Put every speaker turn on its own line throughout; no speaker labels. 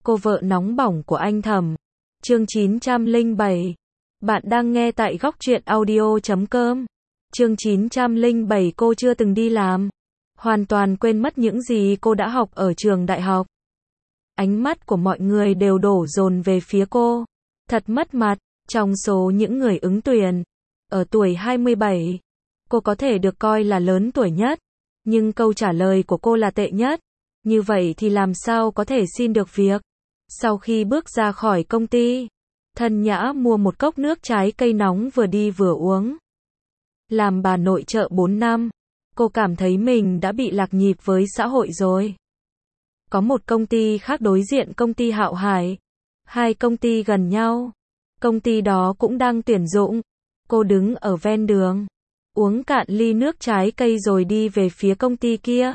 Cô vợ nóng bỏng của anh Thẩm. Chương 907. Bạn đang nghe tại góc truyện audio.com. Chương 907. Cô chưa từng đi làm. Hoàn toàn quên mất những gì cô đã học ở trường đại học. Ánh mắt của mọi người đều đổ dồn về phía cô. Thật mất mặt, trong số những người ứng tuyển, ở tuổi 27, cô có thể được coi là lớn tuổi nhất, nhưng câu trả lời của cô là tệ nhất. Như vậy thì làm sao có thể xin được việc? Sau khi bước ra khỏi công ty, Thân Nhã mua một cốc nước trái cây nóng vừa đi vừa uống. Làm bà nội trợ 4 năm, cô cảm thấy mình đã bị lạc nhịp với xã hội rồi. Có một công ty khác đối diện công ty Hạo Hải. Hai công ty gần nhau. Công ty đó cũng đang tuyển dụng. Cô đứng ở ven đường, uống cạn ly nước trái cây rồi đi về phía công ty kia.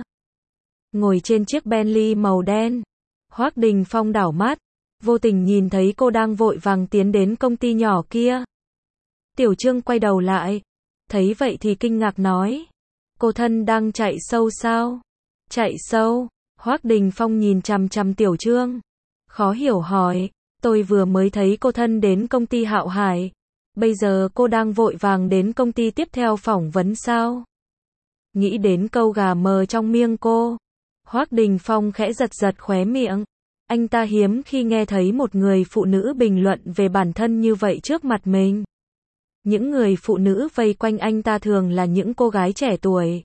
Ngồi trên chiếc Bentley màu đen, Hoắc Đình Phong đảo mắt, vô tình nhìn thấy cô đang vội vàng tiến đến công ty nhỏ kia. Tiểu Trương quay đầu lại, thấy vậy thì kinh ngạc nói: "Cô Thân đang chạy sâu sao?" "Chạy sâu?" Hoắc Đình Phong nhìn chằm chằm Tiểu Trương, khó hiểu hỏi: "Tôi vừa mới thấy cô Thân đến công ty Hạo Hải, bây giờ cô đang vội vàng đến công ty tiếp theo phỏng vấn sao?" Nghĩ đến câu gà mờ trong miệng cô, Hoắc Đình Phong khẽ giật giật khóe miệng. Anh ta hiếm khi nghe thấy một người phụ nữ bình luận về bản thân như vậy trước mặt mình. Những người phụ nữ vây quanh anh ta thường là những cô gái trẻ tuổi,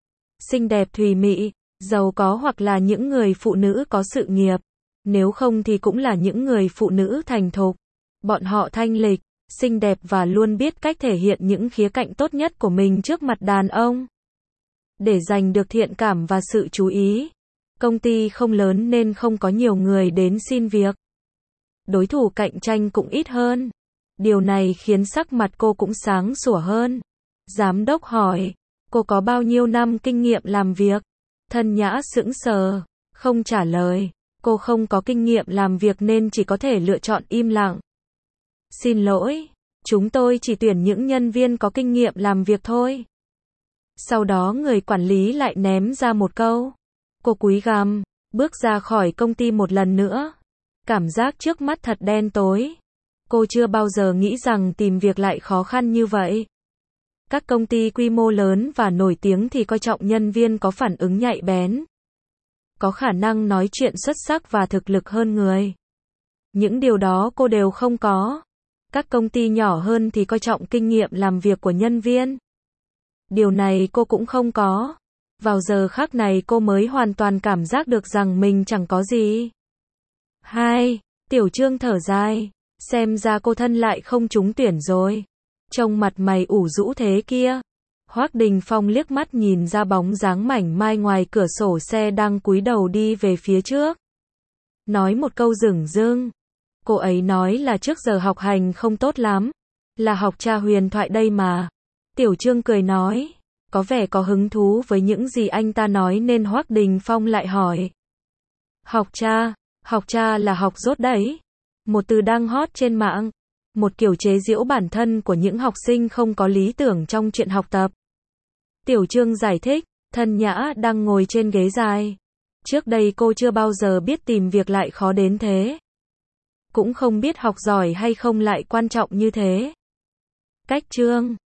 xinh đẹp thùy mị, giàu có, hoặc là những người phụ nữ có sự nghiệp. Nếu không thì cũng là những người phụ nữ thành thục. Bọn họ thanh lịch, xinh đẹp và luôn biết cách thể hiện những khía cạnh tốt nhất của mình trước mặt đàn ông, để giành được thiện cảm và sự chú ý. Công ty không lớn nên không có nhiều người đến xin việc. Đối thủ cạnh tranh cũng ít hơn. Điều này khiến sắc mặt cô cũng sáng sủa hơn. Giám đốc hỏi: "Cô có bao nhiêu năm kinh nghiệm làm việc?" Thân Nhã sững sờ, không trả lời. Cô không có kinh nghiệm làm việc nên chỉ có thể lựa chọn im lặng. "Xin lỗi, chúng tôi chỉ tuyển những nhân viên có kinh nghiệm làm việc thôi." Sau đó người quản lý lại ném ra một câu. Cô cúi gằm, bước ra khỏi công ty một lần nữa. Cảm giác trước mắt thật đen tối. Cô chưa bao giờ nghĩ rằng tìm việc lại khó khăn như vậy. Các công ty quy mô lớn và nổi tiếng thì coi trọng nhân viên có phản ứng nhạy bén, có khả năng nói chuyện xuất sắc và thực lực hơn người. Những điều đó cô đều không có. Các công ty nhỏ hơn thì coi trọng kinh nghiệm làm việc của nhân viên. Điều này cô cũng không có. Vào giờ khắc này cô mới hoàn toàn cảm giác được rằng mình chẳng có gì. Tiểu Trương thở dài, xem ra cô Thân lại không trúng tuyển rồi. Trông mặt mày ủ rũ thế kia. Hoắc Đình Phong liếc mắt nhìn ra bóng dáng mảnh mai ngoài cửa sổ xe đang cúi đầu đi về phía trước. Nói một câu dửng dưng. Cô ấy nói là trước giờ học hành không tốt lắm. Là học trà huyền thoại đây mà. Tiểu Trương cười nói. Có vẻ có hứng thú với những gì anh ta nói nên Hoắc Đình Phong lại hỏi: Học cha là học dốt đấy. Một từ đang hot trên mạng. Một kiểu chế giễu bản thân của những học sinh không có lý tưởng trong chuyện học tập. Tiểu Trương giải thích. Thân Nhã đang ngồi trên ghế dài. Trước đây cô chưa bao giờ biết tìm việc lại khó đến thế. Cũng không biết học giỏi hay không lại quan trọng như thế. Cách Trương